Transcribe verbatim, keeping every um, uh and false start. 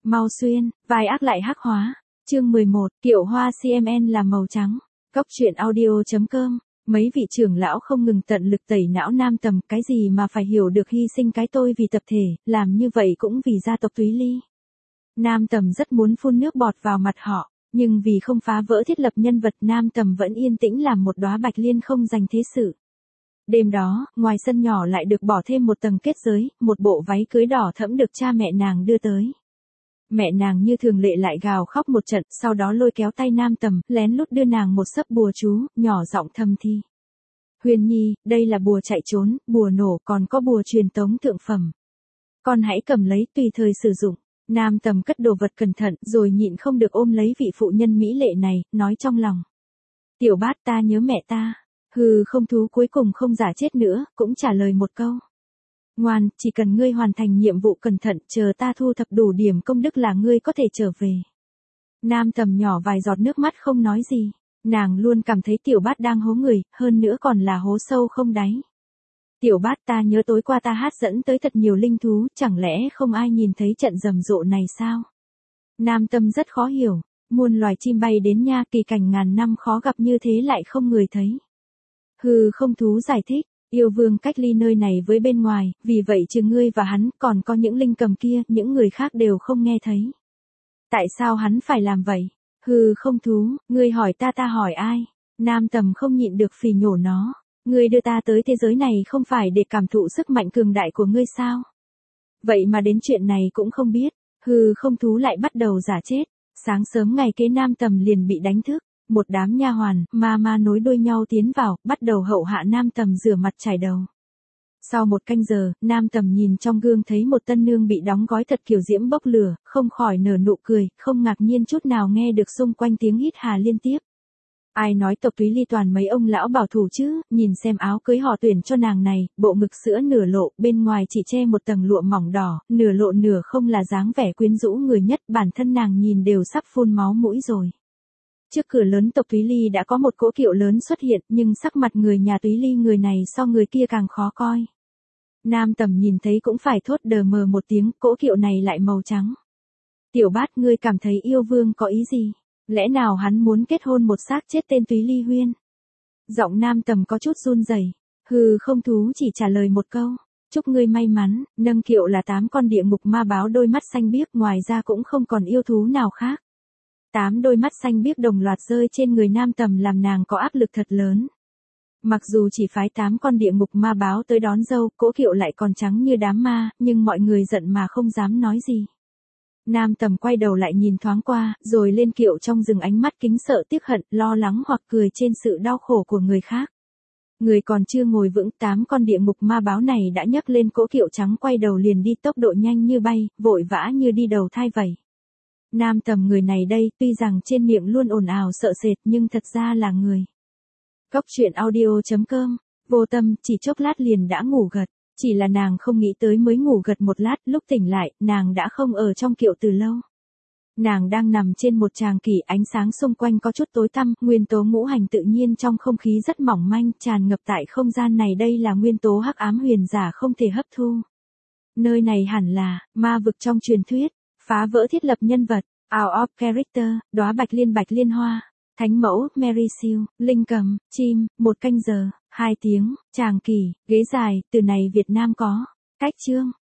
Mau xuyên, vai ác lại hắc hóa. Chương mười một, kiệu hoa xê em en là màu trắng. Cóc truyện audio chấm com. Mấy vị trưởng lão không ngừng tận lực tẩy não Nam Tầm, cái gì mà phải hiểu được hy sinh cái tôi vì tập thể, làm như vậy cũng vì gia tộc Túy Ly. Nam Tầm rất muốn phun nước bọt vào mặt họ, nhưng vì không phá vỡ thiết lập nhân vật, Nam Tầm vẫn yên tĩnh làm một đóa bạch liên không dành thế sự. Đêm đó, ngoài sân nhỏ lại được bỏ thêm một tầng kết giới, một bộ váy cưới đỏ thẫm được cha mẹ nàng đưa tới. Mẹ nàng như thường lệ lại gào khóc một trận, sau đó lôi kéo tay Nam Tầm, lén lút đưa nàng một sấp bùa chú, nhỏ giọng thầm thì. Huyền Nhi, đây là bùa chạy trốn, bùa nổ, còn có bùa truyền tống thượng phẩm. Con hãy cầm lấy tùy thời sử dụng. Nam Tầm cất đồ vật cẩn thận, rồi nhịn không được ôm lấy vị phụ nhân mỹ lệ này, nói trong lòng. Tiểu Bát, ta nhớ mẹ ta. Hừ, không thú cuối cùng không giả chết nữa, cũng trả lời một câu. Ngoan, chỉ cần ngươi hoàn thành nhiệm vụ cẩn thận, chờ ta thu thập đủ điểm công đức là ngươi có thể trở về. Nam Tầm nhỏ vài giọt nước mắt không nói gì. Nàng luôn cảm thấy Tiểu Bát đang hố người, hơn nữa còn là hố sâu không đáy. Tiểu Bát, ta nhớ tối qua ta hát dẫn tới thật nhiều linh thú, chẳng lẽ không ai nhìn thấy trận rầm rộ này sao? Nam Tâm rất khó hiểu, muôn loài chim bay đến nha, kỳ cảnh ngàn năm khó gặp như thế lại không người thấy. Hừ, không thú giải thích, yêu vương cách ly nơi này với bên ngoài, vì vậy trừ ngươi và hắn, còn có những linh cầm kia, những người khác đều không nghe thấy. Tại sao hắn phải làm vậy? Hừ, không thú, ngươi hỏi ta ta hỏi ai? Nam Tầm không nhịn được phì nhổ nó. Ngươi đưa ta tới thế giới này không phải để cảm thụ sức mạnh cường đại của ngươi sao? Vậy mà đến chuyện này cũng không biết. Hừ, không thú lại bắt đầu giả chết. Sáng sớm ngày kế Nam Tầm liền bị đánh thức. Một đám nha hoàn, ma ma nối đuôi nhau tiến vào, bắt đầu hậu hạ Nam Tầm rửa mặt chải đầu. Sau một canh giờ, Nam Tầm nhìn trong gương thấy một tân nương bị đóng gói thật kiểu diễm bốc lửa, không khỏi nở nụ cười, không ngạc nhiên chút nào nghe được xung quanh tiếng hít hà liên tiếp. Ai nói tộc Túy Ly toàn mấy ông lão bảo thủ chứ, nhìn xem áo cưới họ tuyển cho nàng này, bộ ngực sữa nửa lộ, bên ngoài chỉ che một tầng lụa mỏng đỏ, nửa lộ nửa không là dáng vẻ quyến rũ người nhất, bản thân nàng nhìn đều sắp phun máu mũi rồi. Trước cửa lớn tộc Túy Ly đã có một cỗ kiệu lớn xuất hiện, nhưng sắc mặt người nhà Túy Ly người này so người kia càng khó coi. Nam Tầm nhìn thấy cũng phải thốt đờ mờ một tiếng, cỗ kiệu này lại màu trắng. Tiểu Bát, ngươi cảm thấy yêu vương có ý gì? Lẽ nào hắn muốn kết hôn một xác chết tên Túy Ly Huyên? Giọng Nam Tầm có chút run rẩy. Hừ, không thú chỉ trả lời một câu. Chúc ngươi may mắn, nâng kiệu là tám con địa ngục ma báo đôi mắt xanh biếc, ngoài ra cũng không còn yêu thú nào khác. Tám đôi mắt xanh biếc đồng loạt rơi trên người Nam Tầm làm nàng có áp lực thật lớn. Mặc dù chỉ phái tám con địa ngục ma báo tới đón dâu, cỗ kiệu lại còn trắng như đám ma, nhưng mọi người giận mà không dám nói gì. Nam Tầm quay đầu lại nhìn thoáng qua, rồi lên kiệu trong rừng ánh mắt kính sợ tiếc hận, lo lắng hoặc cười trên sự đau khổ của người khác. Người còn chưa ngồi vững, tám con địa ngục ma báo này đã nhấc lên cỗ kiệu trắng quay đầu liền đi tốc độ nhanh như bay, vội vã như đi đầu thai vậy. Nam Tầm người này đây, tuy rằng trên miệng luôn ồn ào sợ sệt nhưng thật ra là người. Cóc truyện audio chấm com, vô tâm, chỉ chốc lát liền đã ngủ gật. Chỉ là nàng không nghĩ tới mới ngủ gật một lát, lúc tỉnh lại, nàng đã không ở trong kiệu từ lâu. Nàng đang nằm trên một tràng kỷ, ánh sáng xung quanh có chút tối tăm, nguyên tố ngũ hành tự nhiên trong không khí rất mỏng manh, tràn ngập tại không gian này, đây là nguyên tố hắc ám huyền giả không thể hấp thu. Nơi này hẳn là ma vực trong truyền thuyết, phá vỡ thiết lập nhân vật, out of character, đóa bạch liên bạch liên hoa. Thánh mẫu, Mary Siêu, linh cầm, chim, một canh giờ, hai tiếng, tràng kỳ, ghế dài, từ này Việt Nam có. Cách chương.